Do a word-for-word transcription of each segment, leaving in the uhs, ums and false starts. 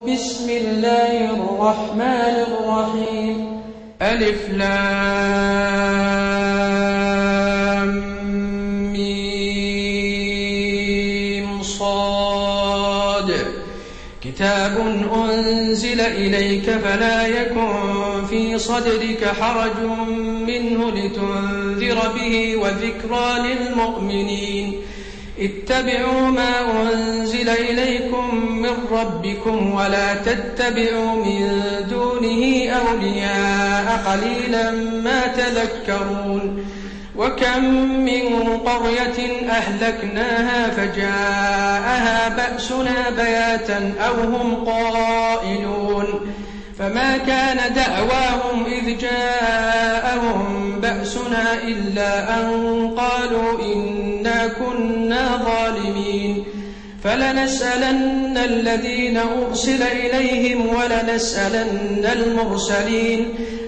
بسم الله الرحمن الرحيم. ألف لام ميم صاد. كتاب أنزل إليك فلا يكن في صدرك حرج منه لتنذر به وذكرى للمؤمنين. اتبعوا ما أنزل إليكم من ربكم ولا تتبعوا من دونه أولياء قليلا ما تذكرون. وكم من قرية أهلكناها فجاءها بأسنا بياتا أو هم قائلون فما كان دعواهم إذ جاءهم بأسنا إلا أن قالوا إنا كنا ظالمين. فلنسألن الذين أرسل إليهم ولنسألن المرسلين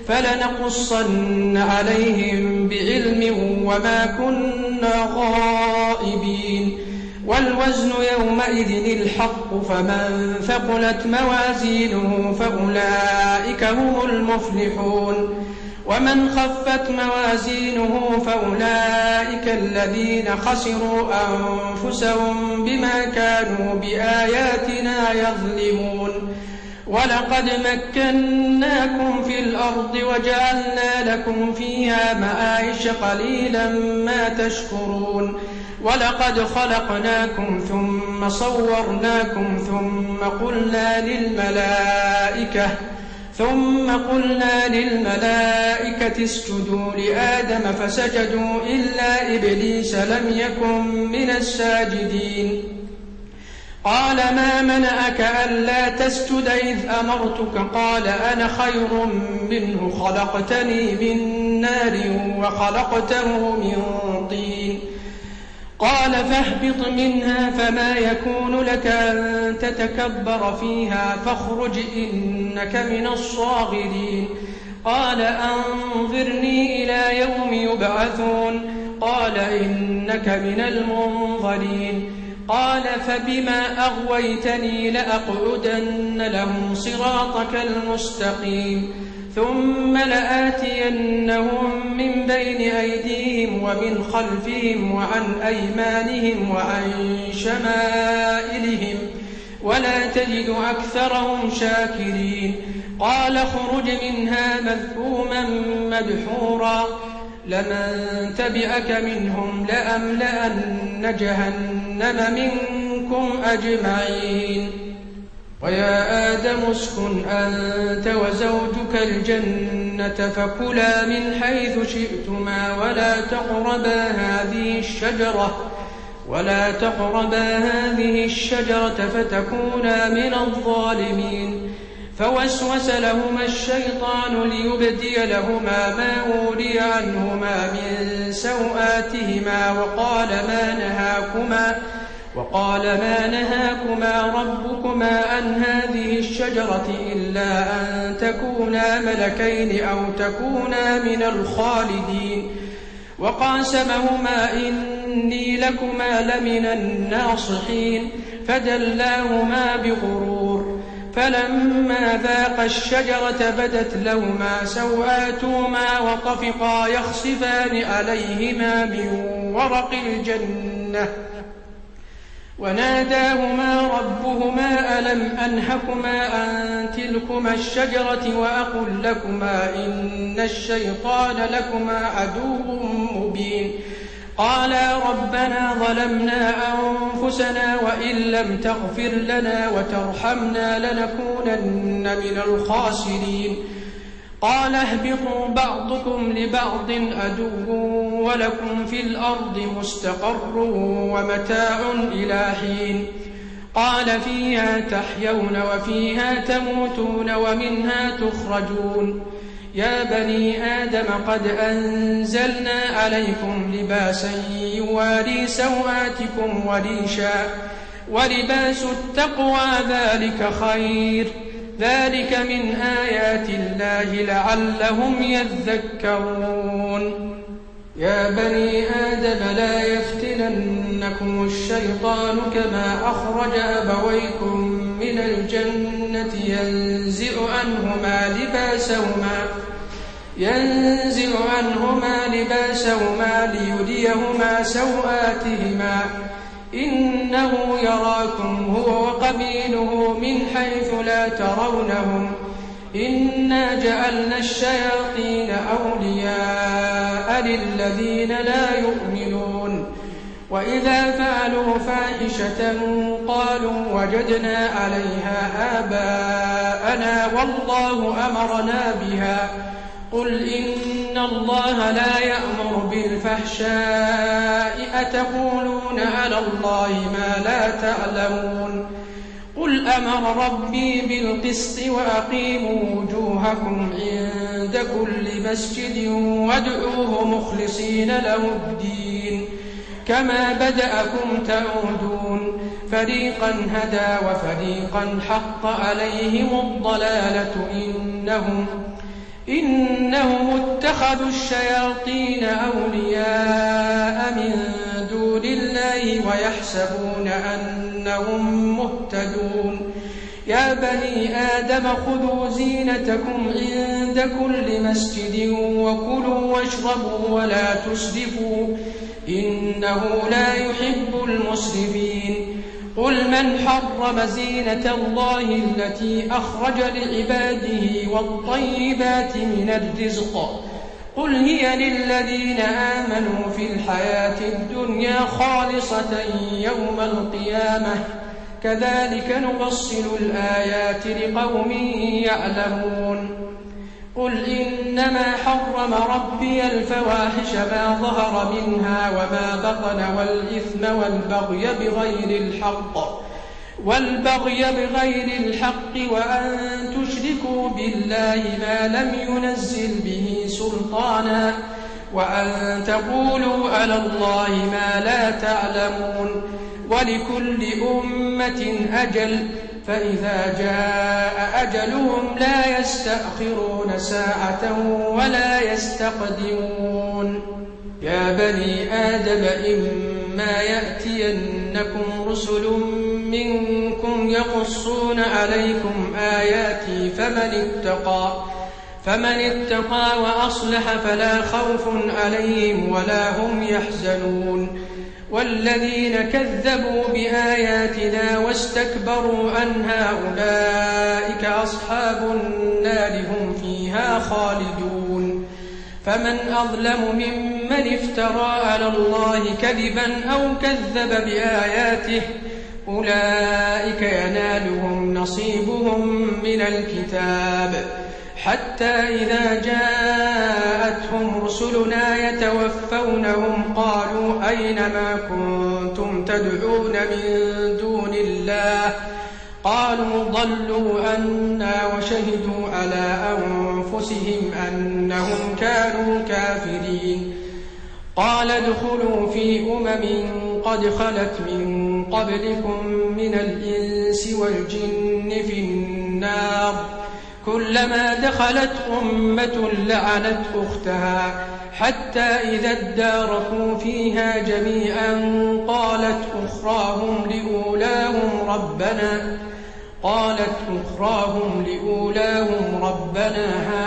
فلنقصن عليهم بعلم وما كنا غائبين. والوزن يومئذ الحق فمن ثقلت موازينه فأولئك هم المفلحون ومن خفت موازينه فأولئك الذين خسروا أنفسهم بما كانوا بآياتنا يظلمون. ولقد مكناكم في الأرض وجعلنا لكم فيها معايش قليلا ما تشكرون. ولقد خلقناكم ثم صورناكم ثم قلنا للملائكة ثم قلنا للملائكة اسجدوا لآدم فسجدوا إلا إبليس لم يكن من الساجدين. قال ما منعك ألا تسجد إذ أمرتك؟ قال أنا خير منه خلقتني من نار وخلقته من طين. قال فاهبط منها فما يكون لك أن تتكبر فيها فاخرج إنك من الصاغرين. قال أنظرني إلى يوم يبعثون. قال إنك من المنظرين. قال فبما أغويتني لأقعدن لهم صراطك المستقيم ثم لآتينهم من بين أيديهم ومن خلفهم وعن أيمانهم وعن شمائلهم ولا تجد أكثرهم شاكرين. قال اخرج منها مذءوما مدحورا لمن تبعك منهم لأملأن جهنم منكم أجمعين. ويا آدم اسكن أنت وزوجك الجنة فكلا من حيث شئتما ولا تقربا هذه الشجرة ولا تقربا هذه الشجرة فتكونا من الظالمين. فوسوس لهما الشيطان ليبدي لهما ما أوري عنهما من سوآتهما وقال ما نهاكما وقال ما نهاكما ربكما عن هذه الشجرة إلا أن تكونا ملكين أو تكونا من الخالدين. وقاسمهما إني لكما لمن الناصحين فدلاهما بغرور. فلما ذاقا الشجرة بدت لهما سوآتهما وطفقا يخصفان عليهما من ورق الجنة وناداهما ربهما ألم أنهكما عن تلكما الشجرة وأقل لكما إن الشيطان لكما عدو مبين. قالا ربنا ظلمنا أنفسنا وإن لم تغفر لنا وترحمنا لنكونن من الخاسرين. قال اهبطوا بعضكم لبعض عدو ولكم في الأرض مستقر ومتاع إلى حين. قال فيها تحيون وفيها تموتون ومنها تخرجون. يا بني آدم قد أنزلنا عليكم لباسا يواري سوآتكم وريشا ولباس التقوى ذلك خير ذلك من آيات الله لعلهم يذكرون. يا بني آدم لا يفتننكم الشيطان كما أخرج أبويكم من الجنة الجنة ينزع عنهما لباسهما ينزع عنهما لباسهما ليريهما سوآتهما إنه يراكم هو وقبيله من حيث لا ترونهم إنا جعلنا الشياطين أولياء للذين لا يؤمنون وإذا فعلوا فاحشة قالوا وجدنا عليها آباءنا والله أمرنا بها قل إن الله لا يأمر بالفحشاء أتقولون على الله ما لا تعلمون قل أمر ربي بالقسط وأقيموا وجوهكم عند كل مسجد وادعوه مخلصين له الدين كما بدأكم تعودون فريقا هدى وفريقا حق عليهم الضلالة إنهم إنهم اتخذوا الشياطين أولياء من دون الله ويحسبون أنهم مهتدون يا بني آدم خذوا زينتكم عند كل مسجد وكلوا واشربوا ولا تسرفوا إنه لا يحب المسرفين قل من حرم زينة الله التي أخرج لعباده والطيبات من الرزق قل هي للذين آمنوا في الحياة الدنيا خالصة يوم القيامة كذلك نفصل الآيات لقوم يعلمون قل إنما حرم ربي الفواحش ما ظهر منها وما بطن والإثم والبغي بغير الحق والبغي بغير الحق وأن تشركوا بالله ما لم ينزل به سلطانا وأن تقولوا على الله ما لا تعلمون ولكل أمة أجل فإذا جاء أجلهم لا يستأخرون ساعة ولا يستقدمون يا بني آدم إما يأتينكم رسل منكم يقصون عليكم آياتي فمن اتقى فمن اتقى وأصلح فلا خوف عليهم ولا هم يحزنون والذين كذبوا بآياتنا واستكبروا عنها أولئك أصحاب النار هم فيها خالدون فمن أظلم ممن افترى على الله كذبا أو كذب بآياته أولئك ينالهم نصيبهم من الكتاب حتى إذا جاءتهم رسلنا يتوفونهم قالوا أين ما كنتم تدعون من دون الله قالوا ضلوا عنا وشهدوا على أنفسهم أنهم كانوا كافرين قال ادخلوا في أمم قد خلت من قبلكم من الإنس والجن في النار كلما دخلت أمة لعنت أختها حتى إذا اداركوا فيها جميعا قالت أخراهم لأولاهم ربنا قالت أخراهم لأولاهم ربنا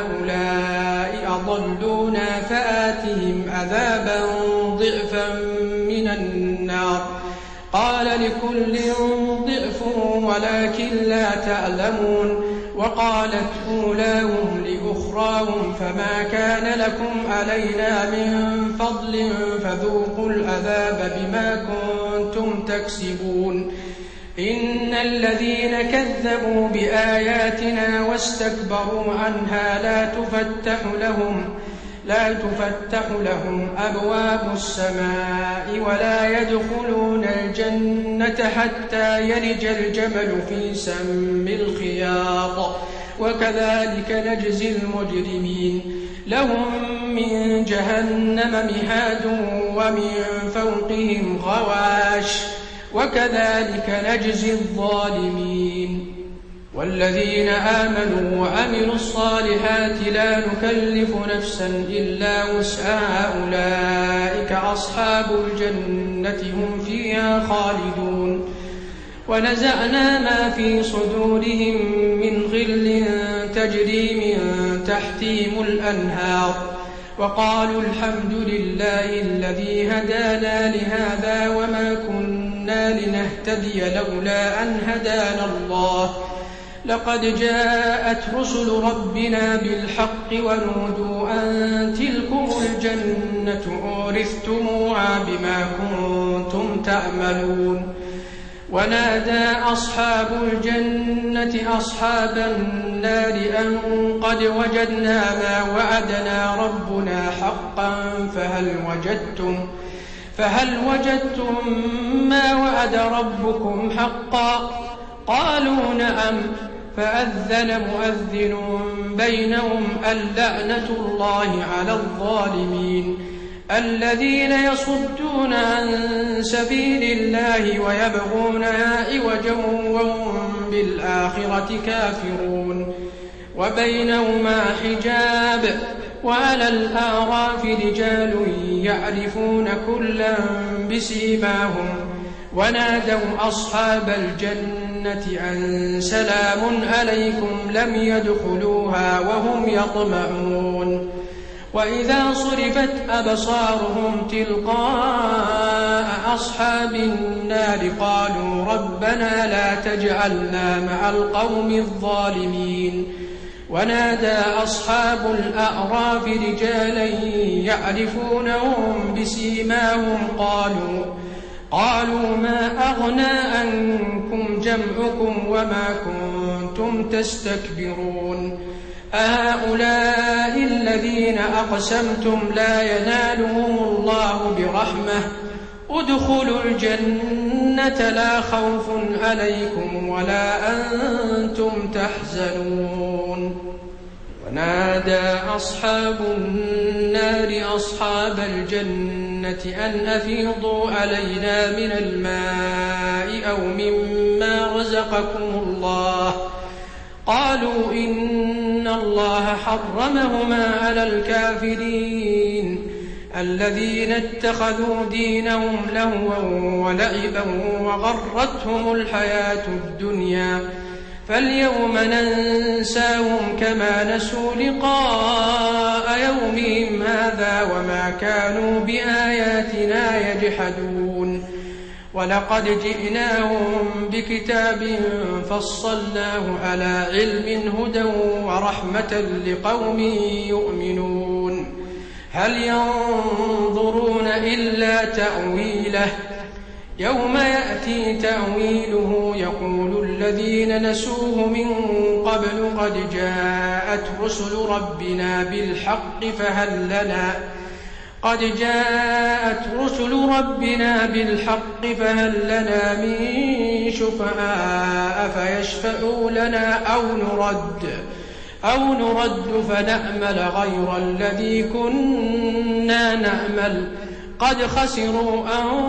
هؤلاء أضلونا فآتهم عذابا ضعفا من النار قال لكل ضعف ولكن لا تعلمون وقالت أولاهم لأخراهم فما كان لكم علينا من فضل فذوقوا العذاب بما كنتم تكسبون إن الذين كذبوا بآياتنا واستكبروا عنها لا تفتح لهم لا تفتح لهم أبواب السماء ولا يدخلون الجنة حتى يلج الجمل في سم الخياط وكذلك نجزي المجرمين لهم من جهنم مهاد ومن فوقهم غواش وكذلك نجزي الظالمين والذين آمنوا وعملوا الصالحات لا نكلف نفسا إلا وسعها أولئك أصحاب الجنة هم فيها خالدون ونزعنا ما في صدورهم من غل تجري من تحتهم الأنهار وقالوا الحمد لله الذي هدانا لهذا وما كنا لنهتدي لولا أن هدانا الله لقد جاءت رسل ربنا بالحق ونودوا أن تلكم الجنة أورثتموها بما كنتم تعملون ونادى أصحاب الجنة أصحاب النار أن قد وجدنا ما وعدنا ربنا حقا فهل وجدتم فهل وجدتم ما وعد ربكم حقا قالوا نعم فأذن مؤذن بينهم اللعنة الله على الظالمين الذين يصدون عن سبيل الله ويبغونها عوجا وهم بالآخرة كافرون وبينهما حجاب وعلى الأعراف رجال يعرفون كلا بسيماهم ونادوا أصحاب الجنة أن سلام عليكم لم يدخلوها وهم يطمعون وإذا صرفت أبصارهم تلقاء أصحاب النار قالوا ربنا لا تجعلنا مع القوم الظالمين ونادى أصحاب الأعراف رجالا يعرفونهم بسيماهم قالوا قالوا ما أغنى عنكم جمعكم وما كنتم تستكبرون أهؤلاء الذين أقسمتم لا ينالهم الله برحمة ادخلوا الجنة لا خوف عليكم ولا أنتم تحزنون ونادى أصحاب النار أصحاب الجنة أن أفيضوا علينا من الماء أو مما رزقكم الله قالوا إن الله حرمهما على الكافرين الذين اتخذوا دينهم لهوا ولعبا وغرتهم الحياة الدنيا فاليوم ننساهم كما نسوا لقاء يومهم هذا وما كانوا بآياتنا يجحدون ولقد جئناهم بكتاب فصلناه على علم هدى ورحمة لقوم يؤمنون هل ينظرون إلا تأويله يوم يأتي تأويله يقول الذين نسوه من قبل قد جاءت رسل ربنا بالحق فهل لنا قد جاءت رسل ربنا بالحق فهل لنا من شفعاء فيشفعوا لنا أو نرد أو نرد فنأمل غير الذي كنا نأمل قد خسروا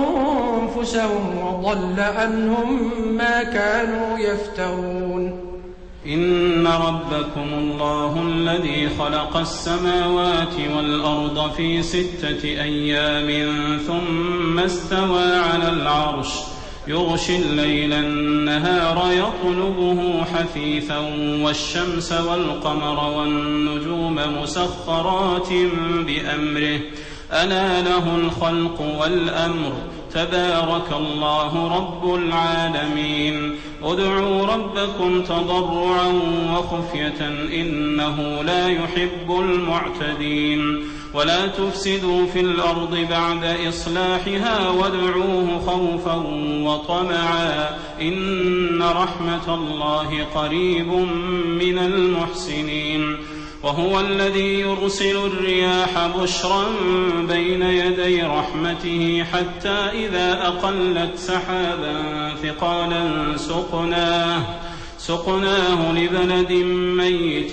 أنفسهم وضل عنهم ما كانوا يفترون إن ربكم الله الذي خلق السماوات والأرض في ستة أيام ثم استوى على العرش يغشي الليل النهار يطلبه حثيثا والشمس والقمر والنجوم مسخرات بأمره ألا له الخلق والأمر تبارك الله رب العالمين ادعوا ربكم تضرعا وخفية إنه لا يحب المعتدين ولا تفسدوا في الأرض بعد إصلاحها وادعوه خوفا وطمعا إن رحمة الله قريب من المحسنين وهو الذي يرسل الرياح بشرا بين يدي رحمته حتى إذا أقلت سحابا ثقالا سقناه سقناه لبلد ميت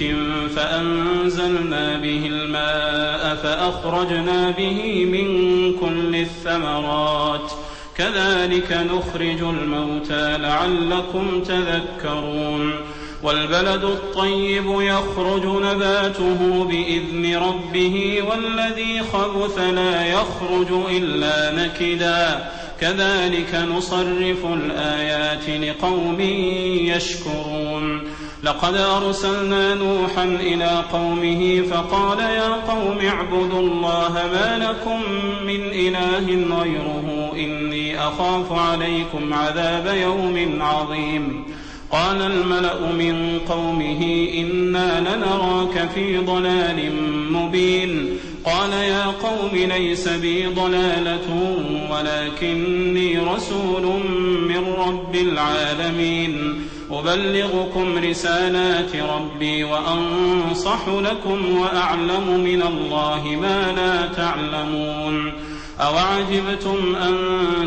فأنزلنا به الماء فأخرجنا به من كل الثمرات كذلك نخرج الموتى لعلكم تذكرون والبلد الطيب يخرج نباته بإذن ربه والذي خبث لا يخرج إلا نكدا كذلك نصرف الآيات لقوم يشكرون لقد أرسلنا نوحا إلى قومه فقال يا قوم اعبدوا الله ما لكم من إله غيره إني أخاف عليكم عذاب يوم عظيم قال الملأ من قومه إنا لنراك في ضلال مبين قال يا قوم ليس بي ضلالة ولكني رسول من رب العالمين أبلغكم رسالات ربي وأنصح لكم وأعلم من الله ما لا تعلمون أوعجبتم أن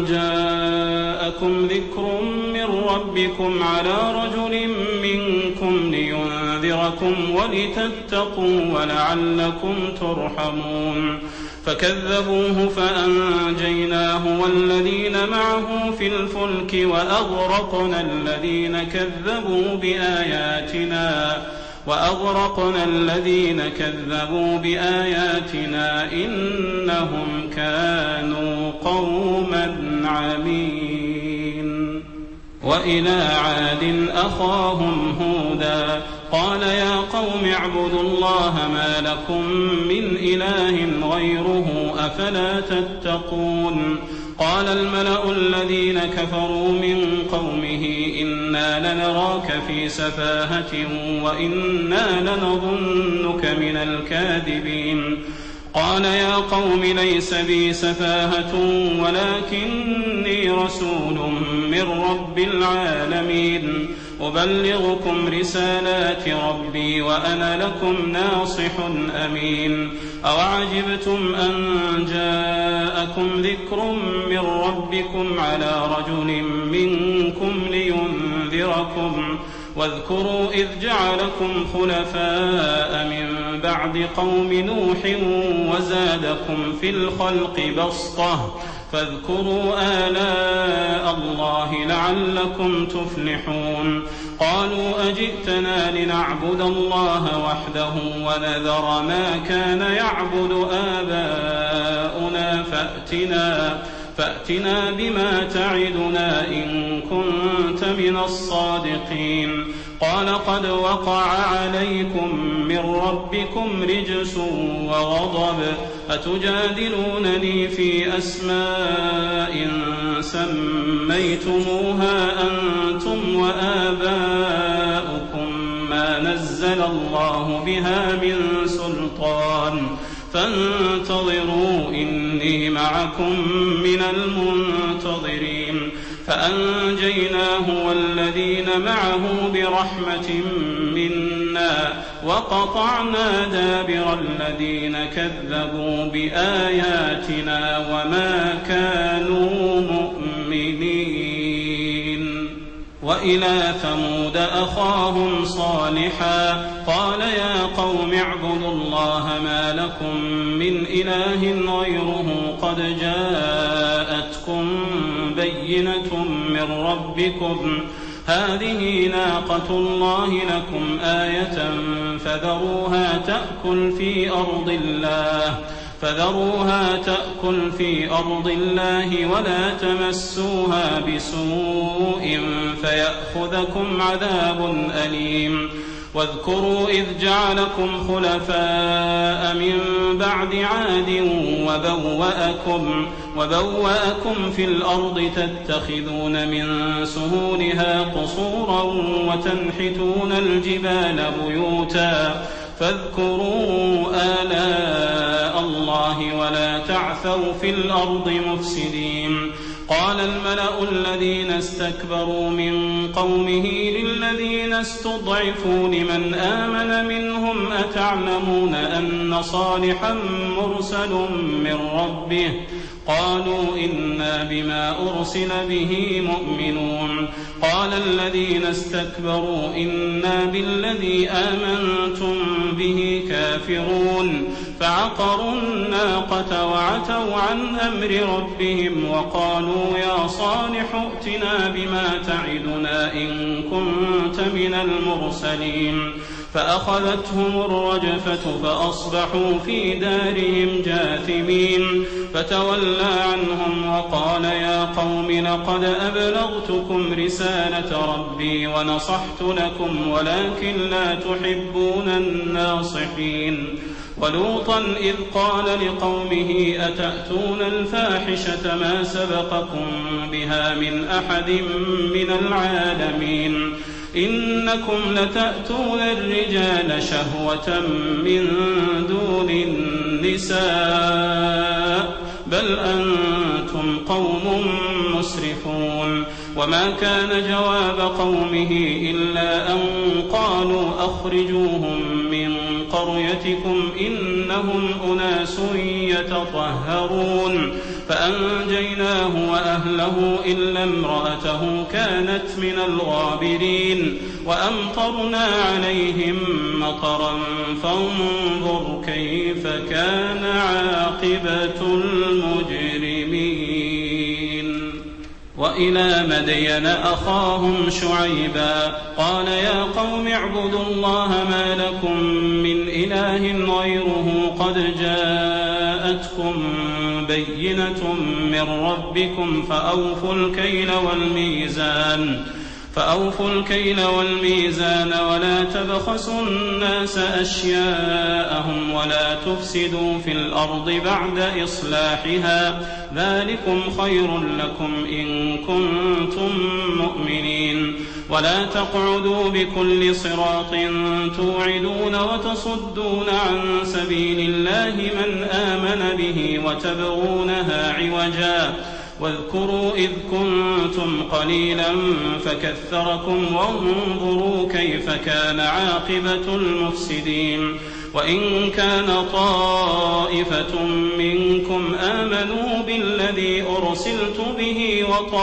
جاءكم ذكر من ربكم على رجل منكم لينذركم ولتتقوا ولعلكم ترحمون فكذبوه فأنجيناه والذين معه في الفلك وأغرقنا الذين كذبوا بآياتنا وأغرقنا الذين كذبوا بآياتنا إنهم كانوا قوما عمين وإلى عاد أخاهم هودا قال يا قوم اعبدوا الله ما لكم من إله غيره أفلا تتقون قال الملأ الذين كفروا من قومه إنا لنراك في سفاهة وإنا لنظنك من الكاذبين قال يا قوم ليس بي سفاهة ولكني رسول من رب العالمين أبلغكم رسالات ربي وأنا لكم ناصح أمين أوعجبتم أن جاءكم ذكر من ربكم على رجل منكم لينذركم واذكروا إذ جعلكم خلفاء من بعد قوم نوح وزادكم في الخلق بسطة فاذكروا آلاء الله لعلكم تفلحون قالوا أجئتنا لنعبد الله وحده ونذر ما كان يعبد آباؤنا فأتنا فأتنا بما تعدنا إن كنت من الصادقين قال قد وقع عليكم من ربكم رجس وغضب أتجادلونني في أسماء سميتموها أنتم وآباؤكم ما نزل الله بها من سلطان فانتظروا إني معكم من المنتظرين فأنجيناه والذين معه برحمة منا وقطعنا دابر الذين كذبوا بآياتنا وما كانوا مؤمنين وإلى ثمود أخاهم صالحا قال يا قوم اعبدوا الله ما لكم من إله غيره قد جاءتكم بينة من ربكم هذه ناقة الله لكم آية فذروها تأكل في أرض الله فذروها تأكل في أرض الله ولا تمسوها بسوء فيأخذكم عذاب أليم واذكروا إذ جعلكم خلفاء من بعد عاد وبوأكم, وبوأكم في الأرض تتخذون من سهولها قصورا وتنحتون الجبال بيوتا فاذكروا آلاء الله ولا تعثوا في الأرض مفسدين قال الملأ الذين استكبروا من قومه للذين استضعفوا لمن آمن منهم أتعلمون أن صالحا مرسل من ربه قالوا إنا بما أرسل به مؤمنون قال الذين استكبروا إنا بالذي آمنتم به كافرون فعقروا الناقة وعتوا عن أمر ربهم وقالوا يا صالح ائتنا بما تعدنا إن كنت من المرسلين فأخذتهم الرجفة فأصبحوا في دارهم جاثمين فتولى عنهم وقال يا قوم لقد أبلغتكم رسالة ربي ونصحت لكم ولكن لا تحبون الناصحين ولوطا إذ قال لقومه أتأتون الفاحشة ما سبقكم بها من أحد من العالمين إنكم لتأتون الرجال شهوة من دون النساء بل أنتم قوم مسرفون وما كان جواب قومه إلا أن قالوا أخرجوهم من قريتكم إنهم أناس يتطهرون فأنجيناه وأهله إلا امرأته كانت من الغابرين وأمطرنا عليهم مطرا فانظر كيف كان عاقبة المجرمين وإلى مدين أخاهم شعيبا قال يا قوم اعبدوا الله ما لكم من إله غيره قد جاءتكم بينة من ربكم فأوفوا الكيل والميزان فأوفوا الكيل والميزان ولا تبخسوا الناس أشياءهم ولا تفسدوا في الأرض بعد إصلاحها ذلكم خير لكم إن كنتم مؤمنين ولا تقعدوا بكل صراط توعدون وتصدون عن سبيل الله من آمن به وتبغونها عوجا واذكروا إذ كنتم قليلا فكثركم وانظروا كيف كان عاقبة المفسدين وإن كان طائفة منكم آمنوا بالذي أرسلت به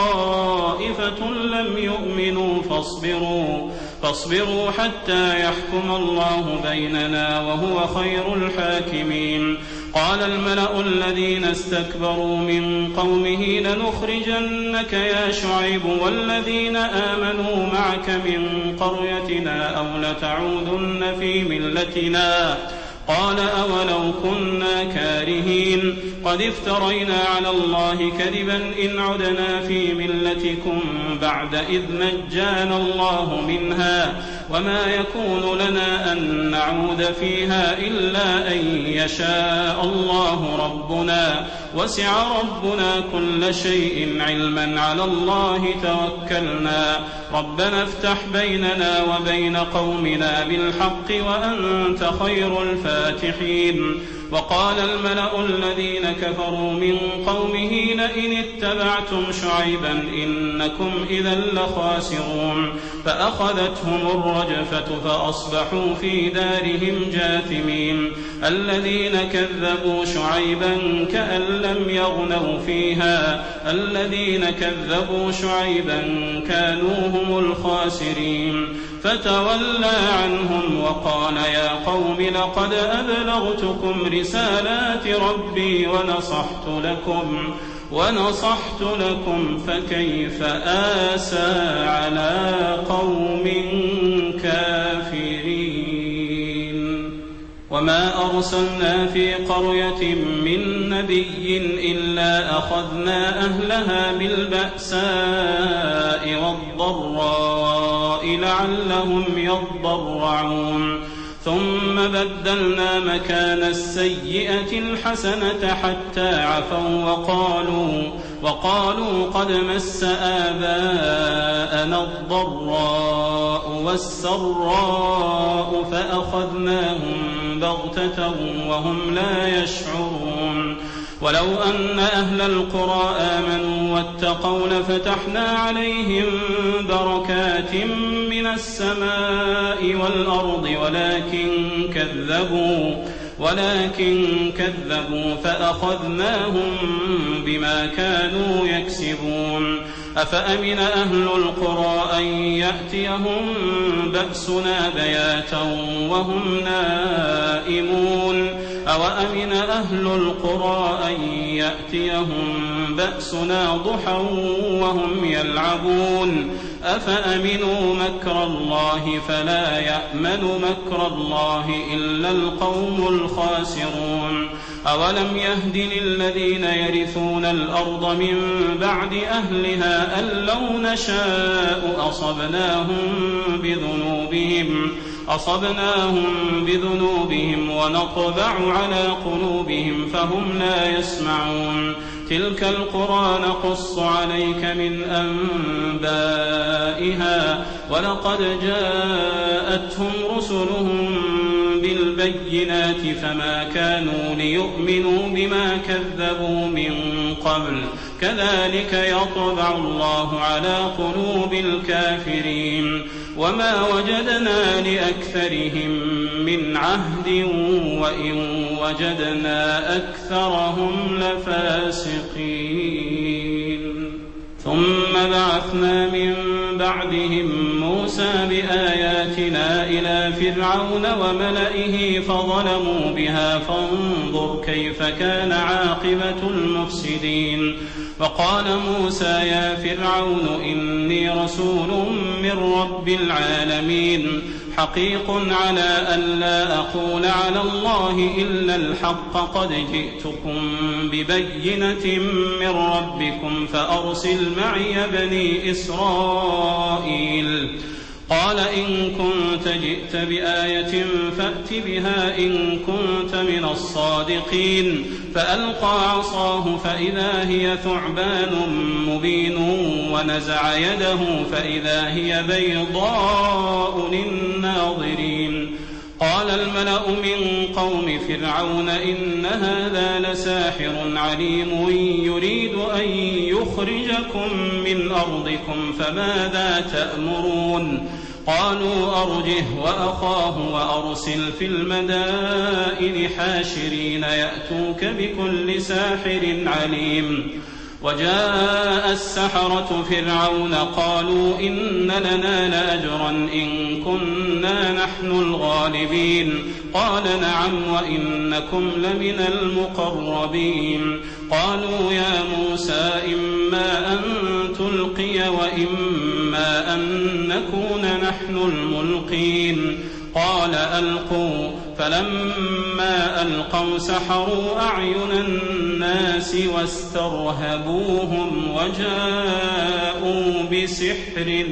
وطائفة لم يؤمنوا فاصبروا فاصبروا حتى يحكم الله بيننا وهو خير الحاكمين قال الملأ الذين استكبروا من قومه لنخرجنك يا شعيب والذين آمنوا معك من قريتنا أو لتعودن في ملتنا قال أولو كنا كارهين قد افترينا على الله كذبا إن عدنا في ملتكم بعد إذ نجانا الله منها وما يكون لنا أن نعود فيها إلا أن يشاء الله ربنا وسع ربنا كل شيء علما على الله توكلنا ربنا افتح بيننا وبين قومنا بالحق وأنت خير الفاتحين وقال الملأ الذين كفروا من قومه لئن اتبعتم شعيبا إنكم إذا لخاسرون فأخذتهم الرجفة فأصبحوا في دارهم جاثمين الذين كذبوا شعيبا كأن لم يغنوا فيها الذين كذبوا شعيبا كانوا هم الخاسرين فتولى عنهم وقال يا قوم لقد أبلغتكم رسالات ربي ونصحت لكم ونصحت لكم فكيف آسى على قوم كافرين وما أرسلنا في قرية من نبي إلا أخذنا أهلها بالبأساء والضراء لعلهم يضرعون ثم بدلنا مكان السيئة الحسنة حتى عفوا وقالوا وقالوا قد مس آباءنا الضراء والسراء فأخذناهم بغتة وهم لا يشعرون ولو أن أهل القرى آمنوا واتقوا لفتحنا عليهم بركات من السماء والأرض ولكن كذبوا ولكن كذبوا فأخذناهم بما كانوا يكسبون أفأمن أهل القرى أن يأتيهم بأسنا بياتا وهم نائمون أوأمن أهل القرى أن يأتيهم بأسنا ضحى وهم يلعبون أفأمنوا مكر الله فلا يأمن مكر الله إلا القوم الخاسرون أولم يهد للذين يرثون الأرض من بعد أهلها أن لو نشاء أصبناهم بذنوبهم أصبناهم بذنوبهم ونطبع على قلوبهم فهم لا يسمعون تلك القرى نقص عليك من أنبائها ولقد جاءتهم رسلهم بالبينات فما كانوا ليؤمنوا بما كذبوا من قبل كذلك يطبع الله على قلوب الكافرين وما وجدنا لأكثرهم من عهد وإن وجدنا أكثرهم لفاسقين ثم بعثنا من بعدهم موسى بآياتنا إلى فرعون وملئه فظلموا بها فانظر كيف كان عاقبة المفسدين وقال موسى يا فرعون إني رسول من رب العالمين حقيق على أن لا أقول على الله إلا الحق قد جئتكم ببينة من ربكم فأرسل معي بني إسرائيل قال إن كنت جئت بآية فأت بها إن كنت من الصادقين فألقى عصاه فإذا هي ثعبان مبين ونزع يده فإذا هي بيضاء للناظرين قال الملأ من قوم فرعون إن هذا لساحر عليم يريد أن يخرجكم من أرضكم فماذا تأمرون قالوا أرجه وأخاه وأرسل في المدائن حاشرين يأتوك بكل ساحر عليم وجاء السحرة فرعون قالوا إن لنا لأجرا إن كنا نحن الغالبين قال نعم وإنكم لمن المقربين قالوا يا موسى إما أن تلقي وإما أن نكون نحن الملقين قال ألقوا فلما ألقوا سحروا أعين الناس واسترهبوهم وجاءوا بسحر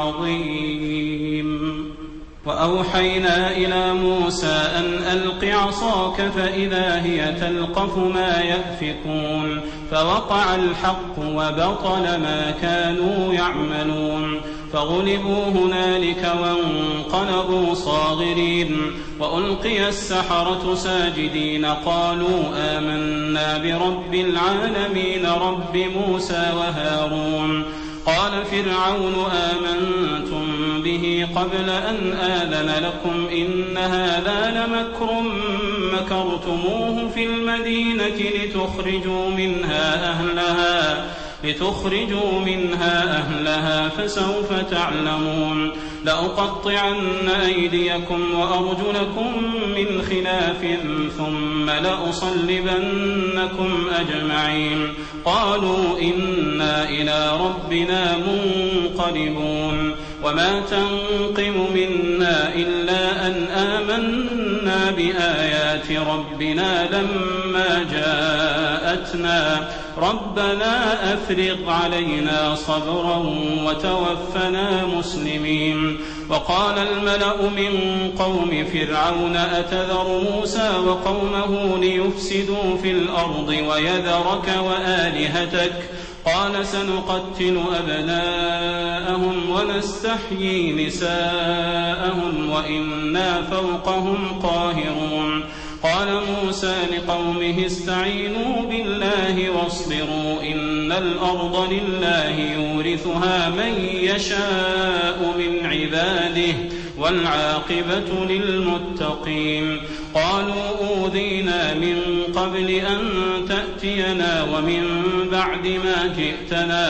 عظيم وأوحينا إلى موسى أن ألق عصاك فإذا هي تلقف ما يأفكون فوقع الحق وبطل ما كانوا يعملون فغلبوا هنالك وانقلبوا صاغرين وألقي السحرة ساجدين قالوا آمنا برب العالمين رب موسى وهارون قال فرعون آمنتم به قبل أن آذن لكم إن هذا لمكر مكرتموه في المدينة لتخرجوا منها أهلها لتخرجوا منها أهلها فسوف تعلمون لأقطعن أيديكم وأرجلكم من خلاف ثم لأصلبنكم أجمعين قالوا إنا إلى ربنا منقلبون وما تنقم منا إلا أن آمنا بآيات ربنا لما جاءتنا ربنا أفرغ علينا صبرا وتوفنا مسلمين وقال الملأ من قوم فرعون أتذر موسى وقومه ليفسدوا في الأرض ويذرك وآلهتك قال سنقتل أبناءهم ونستحيي نساءهم وإنا فوقهم قاهرون قال موسى لقومه استعينوا بالله واصبروا إن الأرض لله يورثها من يشاء من عباده والعاقبة للمتقين قالوا أوذينا من قبل أن تأتينا ومن بعد ما جئتنا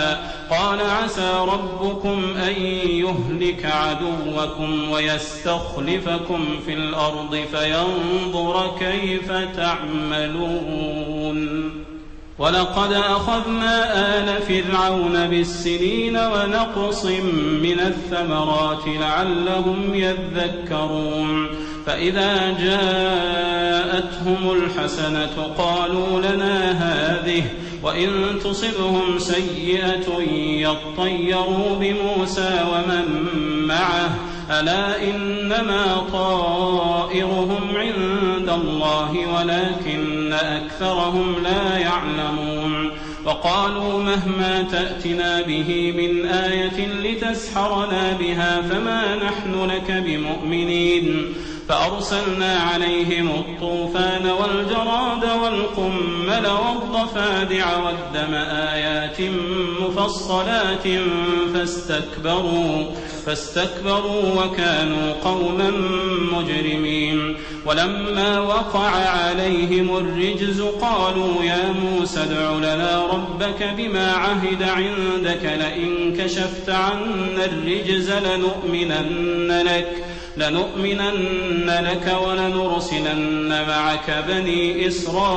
قال عسى ربكم أن يهلك عدوكم ويستخلفكم في الأرض فينظر كيف تعملون ولقد أخذنا آل فرعون بالسنين ونقص من الثمرات لعلهم يذكرون فإذا جاءتهم الحسنة قالوا لنا هذه وإن تصبهم سيئة يطيروا بموسى ومن معه ألا إنما طائرهم عند الله ولكن أكثرهم لا يعلمون وقالوا مهما تأتنا به من آية لتسحرنا بها فما نحن لك بمؤمنين فأرسلنا عليهم الطوفان والجراد والقمل والضفادع والدم آيات مفصلات فاستكبروا فاستكبروا وكانوا قوما مجرمين ولما وقع عليهم الرجز قالوا يا موسى ادع لنا ربك بما عهد عندك لئن كشفت عنا الرجز لنؤمنن لك لنؤمنن لك ولنرسلن معك بني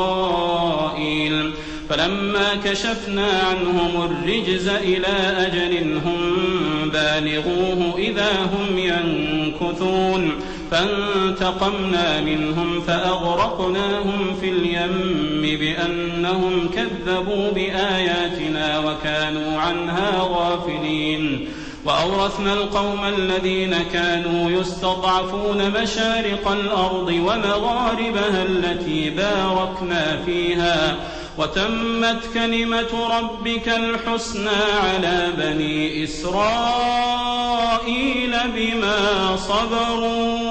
إسرائيل فلما كشفنا عنهم الرجز إلى أجل هم بالغوه إذا هم ينكثون فانتقمنا منهم فأغرقناهم في اليم بأنهم كذبوا بآياتنا وكانوا عنها غافلين وأورثنا القوم الذين كانوا يستضعفون مشارق الأرض ومغاربها التي باركنا فيها وتمت كلمة ربك الحسنى على بني إسرائيل بما صبروا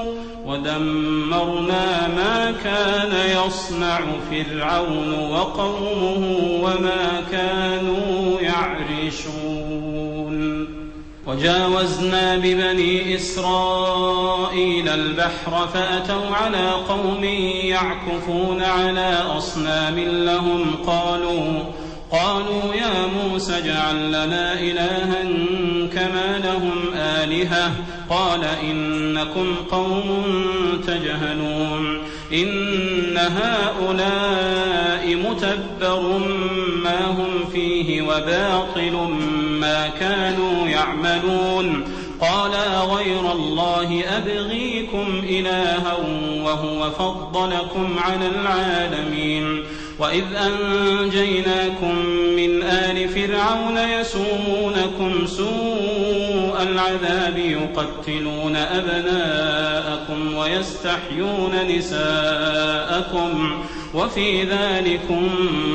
ودمرنا ما كان يصنع فرعون وقومه وما كانوا يعرشون وجاوزنا ببني إسرائيل البحر فأتوا على قوم يعكفون على أصنام لهم قالوا قالوا يا موسى اجعل لنا إلها كما لهم آلهة قال إنكم قوم تجهلون إن هؤلاء متبر ما هم فيه وباطل ما كانوا يعملون قال غير الله أبغيكم إلها وهو فضلكم على العالمين وإذ أنجيناكم من آل فرعون يسومونكم سوء العذاب يقتلون أبناءكم ويستحيون نساءكم وفي ذلكم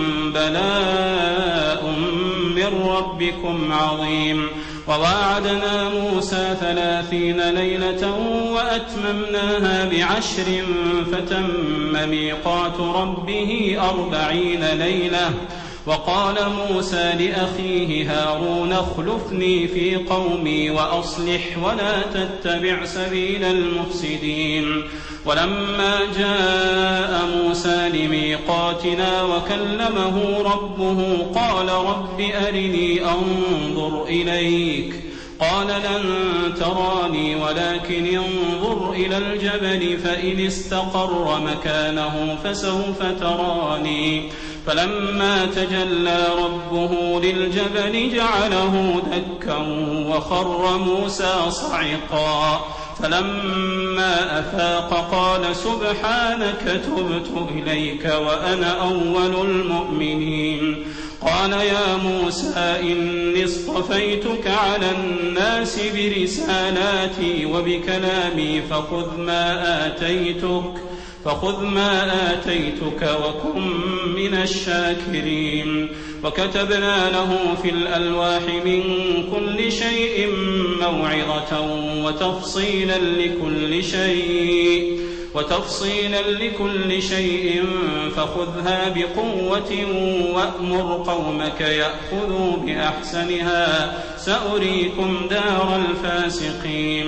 بلاء من ربكم عظيم وواعدنا موسى ثلاثين ليلة وأتممناها بعشر فتم ميقات ربه أربعين ليلة وقال موسى لأخيه هارون اخلفني في قومي وأصلح ولا تتبع سبيل المفسدين ولما جاء موسى لميقاتنا وكلمه ربه قال رب أرني أنظر إليك قال لن تراني ولكن انظر إلى الجبل فإن استقر مكانه فسوف تراني فلما تجلى ربه للجبل جعله دكا وخر موسى صعقا فلما أفاق قال سبحانك تبت إليك وأنا أول المؤمنين قال يا موسى إني اصطفيتك على الناس برسالاتي وبكلامي فخذ ما آتيتك فخذ ما آتيتك وكن من الشاكرين وكتبنا له في الألواح من كل شيء موعظة وتفصيلا لكل شيء وتفصيلا لكل شيء فخذها بقوة وأمر قومك يأخذوا بأحسنها سأريكم دار الفاسقين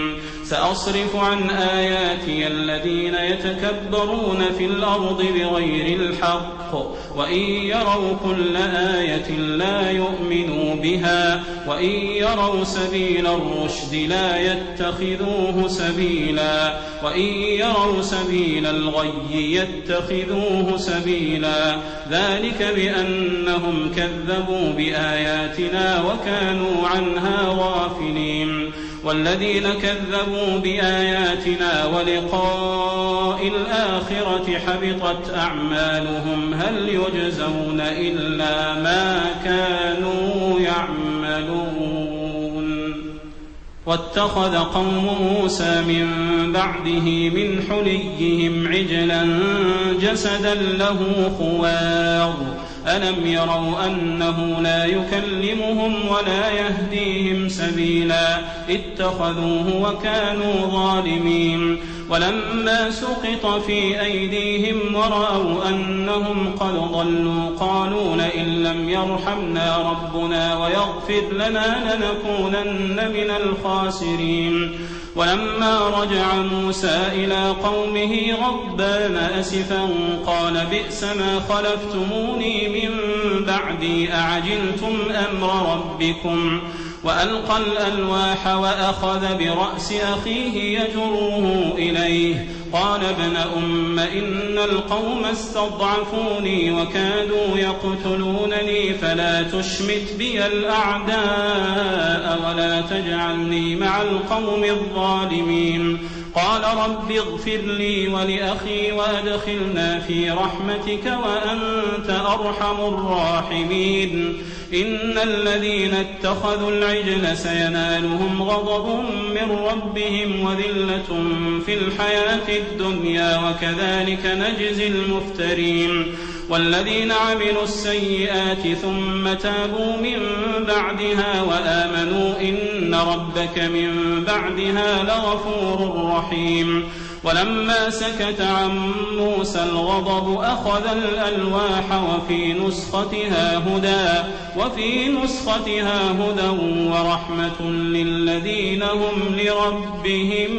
سأصرف عن آياتي الذين يتكبرون في الأرض بغير الحق وإن يروا كل آية لا يؤمنوا بها وإن يروا سبيل الرشد لا يتخذوه سبيلا وإن يروا سبيل الغي يتخذوه سبيلا ذلك بأنهم كذبوا بآياتنا وكانوا عنها غافلين والذين كذبوا بآياتنا ولقاء الآخرة حبطت أعمالهم هل يجزون إلا ما كانوا يعملون واتخذ قوم موسى من بعده من حليهم عجلا جسدا له خوار ألم يروا أنه لا يكلمهم ولا يهديهم سبيلا اتخذوه وكانوا ظالمين ولما سقط في أيديهم ورأوا أنهم قد ضلوا قالوا لئن لم يرحمنا ربنا ويغفر لنا لنكونن من الخاسرين ولما رجع موسى إلى قومه غضبان أسفا قال بئس ما خلفتموني من بعدي أعجلتم أمر ربكم وألقى الألواح وأخذ برأس أخيه يجره إليه قال ابن أم إن القوم استضعفوني وكادوا يقتلونني فلا تشمت بي الأعداء ولا تجعلني مع القوم الظالمين قال رب اغفر لي ولأخي وأدخلنا في رحمتك وأنت أرحم الراحمين إن الذين اتخذوا العجل سينالهم غضب من ربهم وذلة في الحياة الدنيا وكذلك نجزي المفترين والذين عملوا السيئات ثم تابوا من بعدها وآمنوا إن ربك من بعدها لغفور رحيم ولما سكت عن موسى الغضب أخذ الألواح وفي نسختها هدى وفي نسختها هدى ورحمة للذين هم لربهم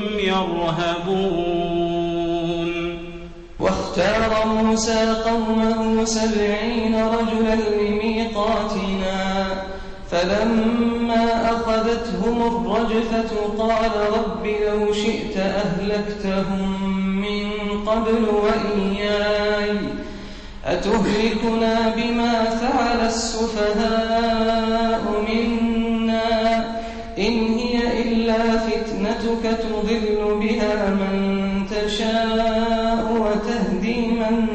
يرهبون واختار موسى قومه سبعين رجلا لميقاتنا فلما أخذتهم الرجفة قال رب لو شئت أهلكتهم من قبل وإياي أتهلكنا بما فعل السفهاء منا إن هي إلا فتنتك تضل بها من تشاء وتهدي من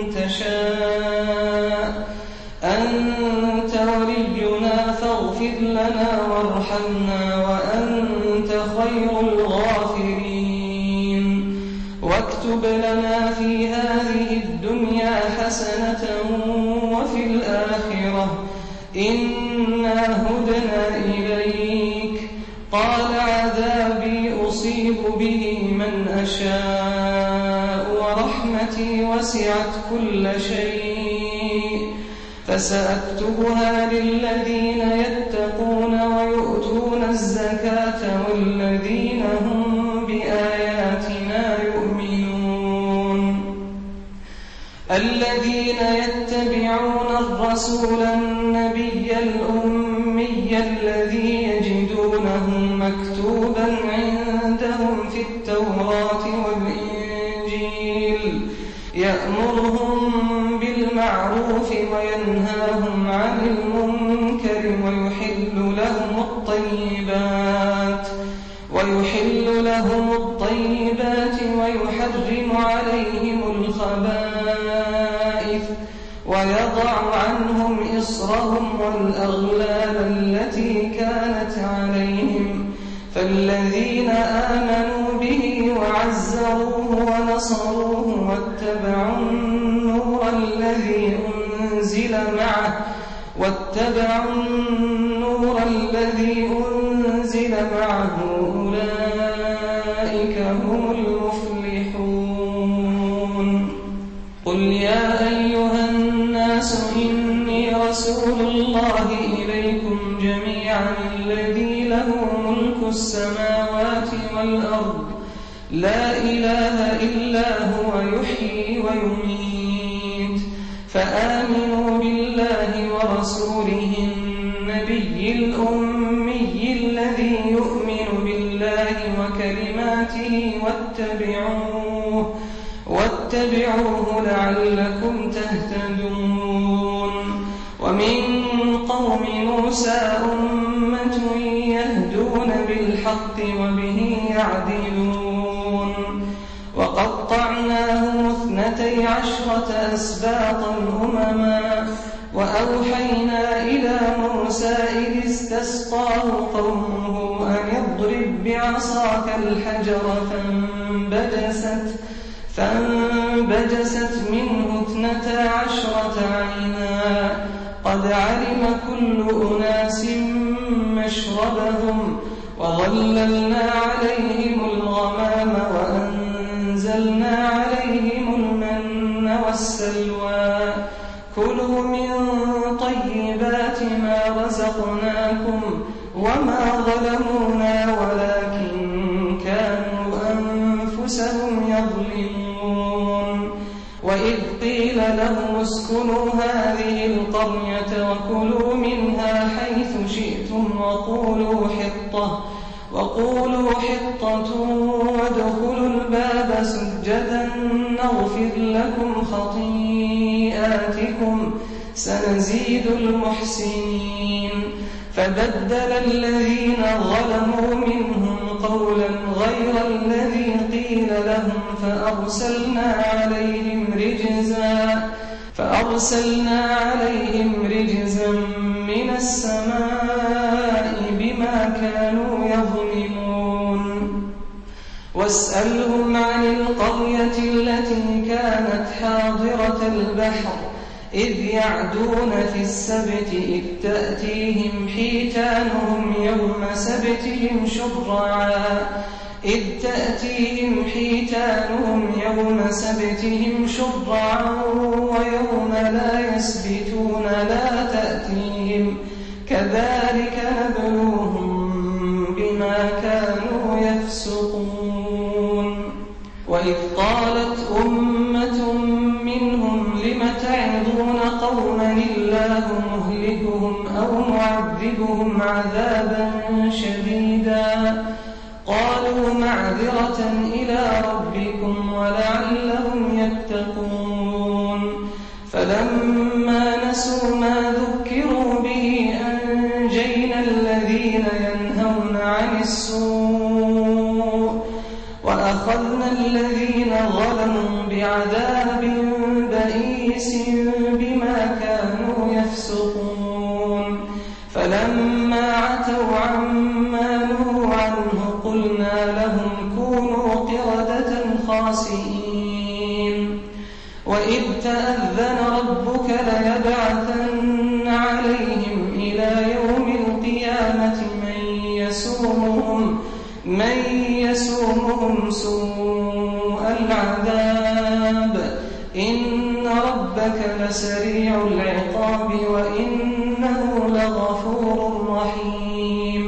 تشاء أنت ولينا فاغفر لنا وارحمنا وأنت خير الغافرين واكتب لنا في هذه الدنيا حسنة وفي الآخرة إنا هدنا إليك قال عذابي أصيب به من أشاء ورحمتي وسعت كل شيء فسأكتبها للذين يتقون ويؤتون الزكاة والذين هم بآياتنا يؤمنون الذين يتبعون الرسول النبي الأمي الذي يجدونه مكتوبا عندهم في التوراة والإنجيل يأمرهم بالمعروف وينهاهم عن المنكر ويحل لهم الطيبات ويحل لهم الطيبات ويحرم عليهم الخبائث ويضع عنهم إصرهم والأغلال التي كانت عليهم فالذين آمنوا به وعزروه ونصروه واتبعوا النور الذي أنزل معه واتبعوا النور الذي أنزل معه أولئك هم المفلحون قل يا أيها الناس إني رسول الله إليكم جميعا الذي له ملك السماوات والأرض والأرض لا إله إلا هو يحيي ويميت فآمنوا بالله ورسوله النبي الأمي الذي يؤمن بالله وكلماته واتبعوه واتبعوه لعلكم تهتدون ومن قوم موسى أمة يهدون بالحق وبه يعدلون وقطعناهم اثنتي عشرة أسباطا أمما وأوحينا إلى موسى إذ استسقاه قومه أن اضرب بعصاك الحجر فانبجست فانبجست منه اثنتا عشرة عينا قد علم كل أناس مشربهم وظللنا عليهم الغمام وأنزلنا عليهم المن والسلوى كلوا من طيبات ما رزقناكم وما ظلمونا ولكن كانوا أنفسهم يظلمون وإذ قيل لهم اسكنوا هذه القرية وكلوا منها حيث شئتم وقولوا حطة وقولوا حطة وادخلوا الباب سجدا نغفر لكم خطيئاتكم سنزيد المحسنين فبدل الذين ظلموا منهم قولا غير الذي قيل لهم فأرسلنا عليهم رجزا فأرسلنا عليهم رجزا من السماء بما كانوا يظلمون واسألهم عن القرية التي كانت حاضرة البحر إذ يعدون في السبت إذ تأتيهم حيتانهم يوم سبتهم شرعا إذ تأتيهم حيتانهم يوم سبتهم شرعا ويوم لا يسبتون لا تأتيهم كذلك نبلوهم بما كانوا يفسقون وإذ قالت أمة منهم لم تعظون قوما الله مهلكهم أو معذبهم عذابا شديدا قالوا معذرة إلى ربكم ولعلهم يتقون فلما نسوا ما ذكروا به أنجينا الذين ينهون عن السوء وأخذنا الذين ظلموا بعذاب بئيس بما كانوا يفسقون فلما عتوا عما نهوا عنه قلنا لهم كونوا قردة خاسئين وإذ تأذن ربك ليبعثن عليهم إلى يوم القيامة من يسومهم من يسومهم سوء العذاب إن ربك لسريع العقاب وإنه لغفور رحيم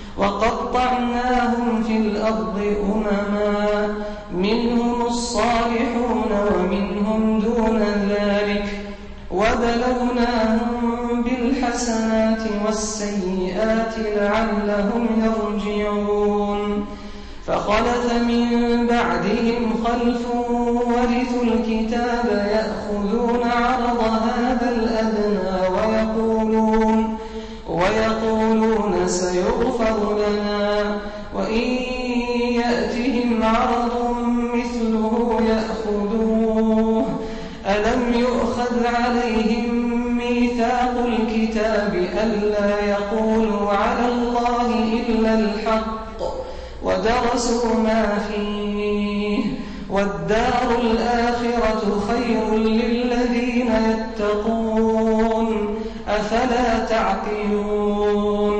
وقطعناهم في الأرض أمما منهم الصالحون ومنهم دون ذلك وبلوناهم بالحسنات والسيئات لعلهم يرجعون فخلف من بعدهم خلف ورثوا الكتاب يأخذون عرض هذا الأدنى ويقولون ويقولون سيغفر لنا وإن يأتهم عرض مثله يأخذوه ألم يؤخذ عليهم ميثاق الكتاب ألا يقولوا على الله إلا الحق ودرسوا ما فيه والدار الآخرة خير للذين يتقون أفلا تعقلون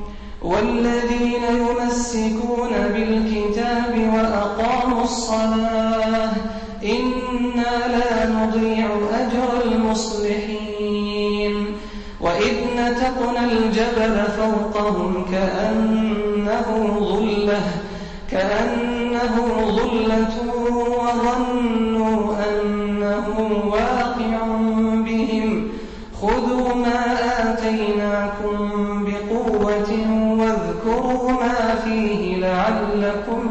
والذين يمسكون بالكتاب وأقاموا الصلاة إنا لا نضيع أجر المصلحين وإذ نتقنا الجبل فوقهم كأنه ظلة كأنه ظلة وظنوا أنه واقع بهم خذوا ما آتيناكم بقوة واذكروا ما فيه لعلكم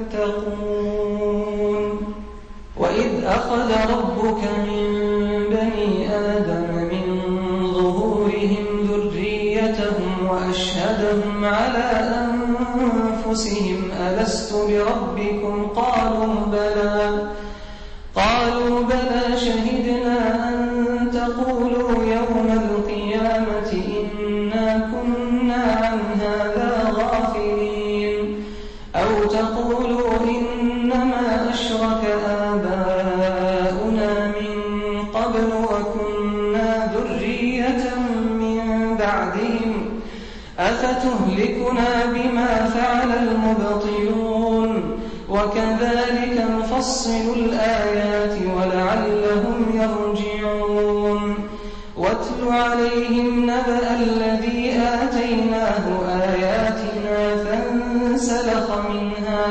تتقون وإذ أخذ ربك من بني آدم من ظهورهم ذريتهم وأشهدهم على أنفسهم ألست بربكم قالوا بلى قالوا بلى شهدنا أن تقولوا يوم القيامة إنا كنا عن هذا غافلين أو تقولوا إنما أشرك آباؤنا من قبل وكنا ذرية من بعدهم أفتهلكنا بما فعل المبطلون وكذلك نفصل الآيات ولعلهم يرجعون واتل عليهم نبأ الذي آتيناه آياتنا فانسلخ منها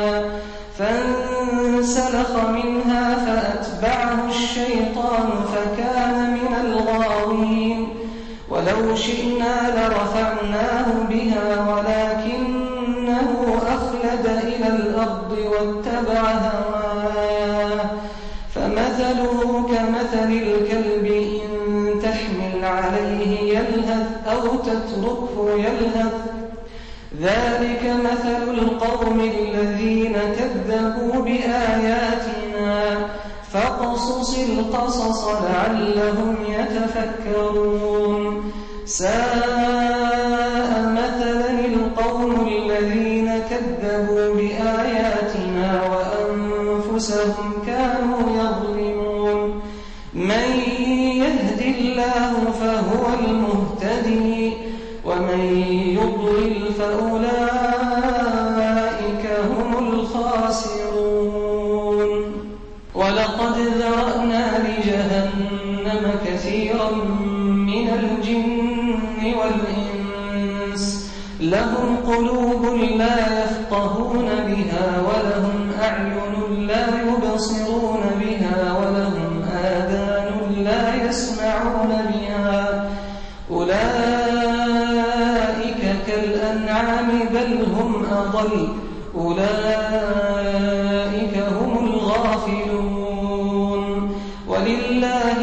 فانسلخ منها فأتبعه الشيطان فكان من الغاوين ولو شئنا لرفعناه بها ولكنه أخلد إلى الأرض واتبع هواه فمثله كمثل الكلب إن تحمل عليه يلهث أو تتركه يلهث ذلك مثل القوم الذين كذبوا بآياتنا فاقصص القصص لعلهم يتفكرون ساء مثلا القوم الذين كذبوا بآياتنا وأنفسهم كانوا يظلمون من يهد الله فهو المهتدي ومن يضلل فأولئك هم الخاسرون ولقد ذرأنا لجهنم كثيرا من الجن والإنس لهم قلوب لا يفقهون بها ولهم أعين لا يبصرون بها ولهم آذان لا يسمعون بها أولئك كالأنعام بل هم أضل أولئك هم الغافلون ولله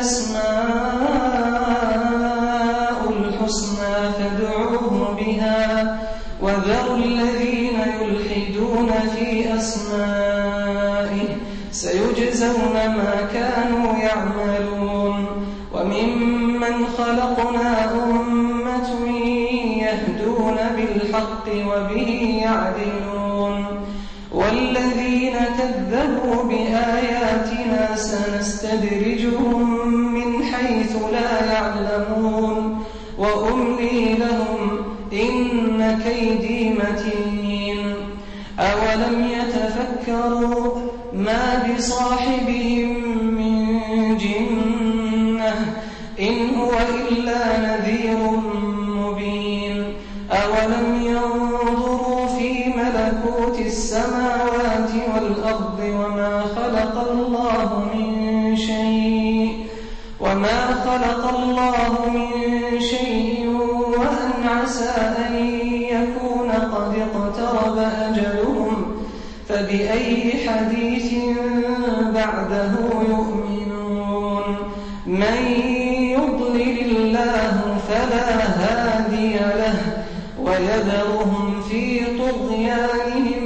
الأسماء الحسنى فادعوه بها وذروا الذين يلحدون في أسمائه سيجزون ما كانوا يعملون وممن خلقنا أمة يهدون بالحق وبه يعدلون والذين كذبوا بآياتنا سنستدرجهم من حيث لا يعلمون وأملي لهم إن كيدي متين أولم يتفكروا ما بصاحبهم من جنة إن هو إلا نذير مبين أولم ينظروا في ملكوت السماوات والأرض وما خلق الله من شيء وما خلق الله من شيء وأن عسى أن يكون قد اقترب أجلهم فبأي حديث بعده يؤمنون من يضلل الله فلا هادي له ويذرهم في طغيانهم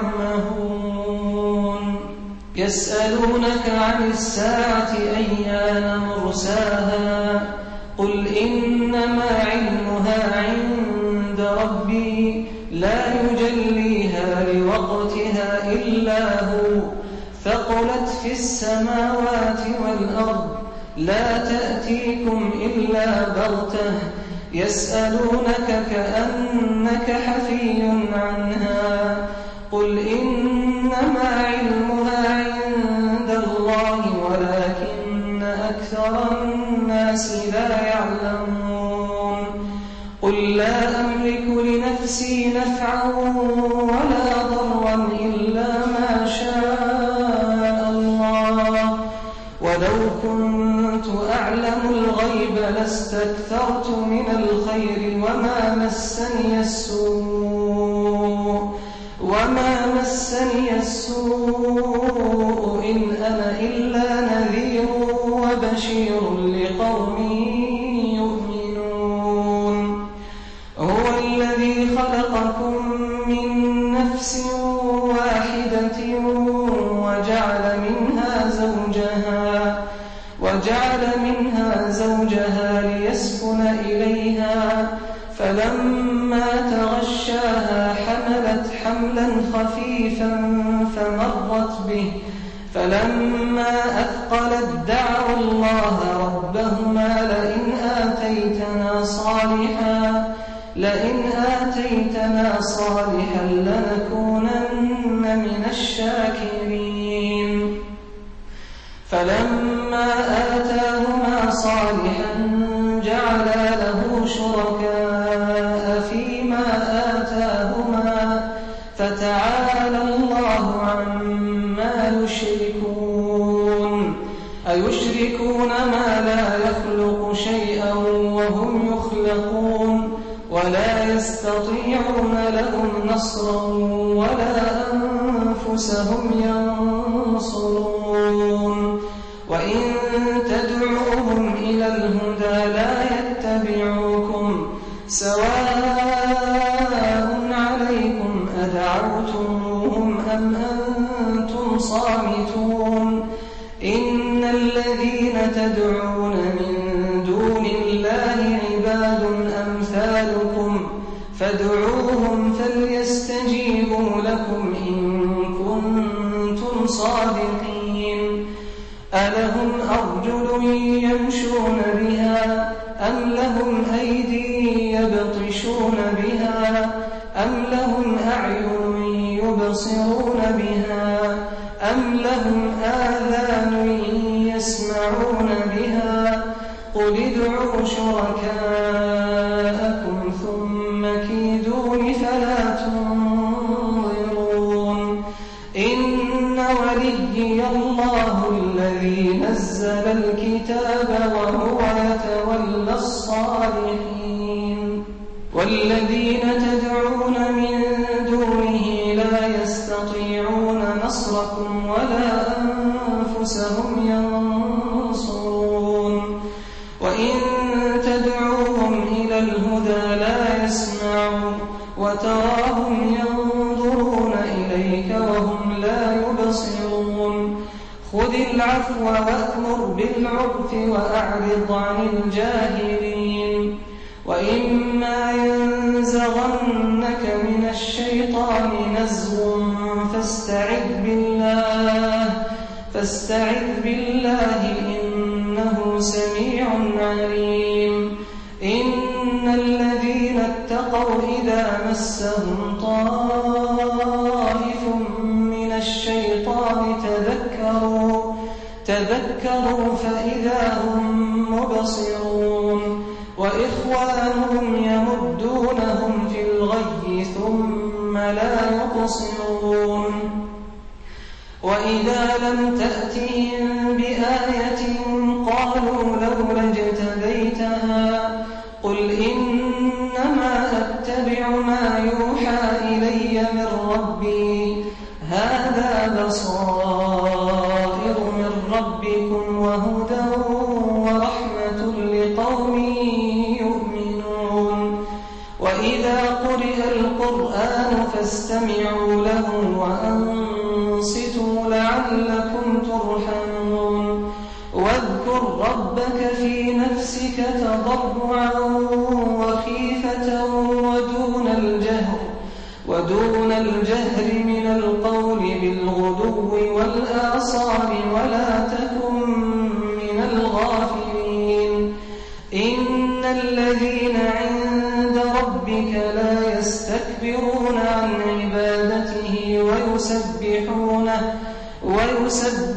يعمهون يسألونك عن الساعة أيان مرساها قل إنما علمها عند ربي لا يجليها لوقتها إلا هو ثقلت في السماوات والأرض لا تأتيكم إلا بغتة يسألونك كأنك حفي عنها قل إنما علمها عند الله ولكن أكثر الناس لا يعلمون قل لا أملك لنفسي نفعا ولا ضرا كنت أعلم الغيب لاستكثرت من الخير وما مسني السوء وما مسني السوء إن أنا إلا نذير وبشير لقوم يؤمنون. هو الذي خلقكم من نفس واحدة وجعل منها زوجها وجعل منها زوجها ليسكن إليها فلما تغشاها حملت حملا خفيفا فمرت به فلما أثقلت دعوا الله ربهما لئن آتيتنا صالحا لئن آتيتنا صالحا لنكونن من الشاكرين. فلما آتاهما صالحا جعلا له شركاء فيما آتاهما فتعالى الله عما يشركون. أيشركون ما لا يخلق شيئا وهم يخلقون ولا يستطيعون لهم نصرا ولا أنفسهم ينصرون. وإن تدعوهم إلى الهدى لا يتبعوكم سواء عليكم أدعوتموهم أم أنتم صامتون. إن الذين تدعون من دون الله عباد أمثالكم فادعوهم فليستجيبوا لكم إن كنتم صادقين. ألهم أرجل يمشون بها أم لهم أيدي يبطشون بها أم لهم أعين يبصرون بها أم لهم آذان يسمعون بها قل ادعوا شركاءكم ثم كيدون فلا تنظرون. إن وليي الله الذي نزل الكتاب وهو يتولى الصالحين. والذين تدعون من دونه لا يستطيعون نصركم ولا أنفسهم ينصرون. وإن تدعوهم إلى الهدى لا يسمعون وتراهم ينظرون إليك وهم لا يبصرون. خذ العفو وأمر بالعرف وأعرض عن الجاهلين. وإما ينزغنك من الشيطان نزغ فاستعذ بالله فاستعذ بالله إنه سميع عليم. إن الذين اتقوا إذا مسهم طائف من الشيطان تذكروا تذكروا فإذا هم مبصرون. وإخوانهم يمدونهم في الغي ثم لا يقصرون. وإذا لم تأتهم بآية قالوا لولا اجتبيتها قل إنما أتبع ما يوحى إلي من ربي هذا بصائر من ربكم وهدى ورحمة لقوم يؤمنون. وإذا قرئ القرآن فاستمعوا له وأنصتوا لعلكم ترحمون. واذكر ربك في نفسك تضرعا وخيفة ودون الجهر ودون الجهر من القول بالغدو والآصال ولا تكن من الغافلين. إن الذين عند ربك لا يستكبرون عن عبادته ويسبحونه ويسبحونه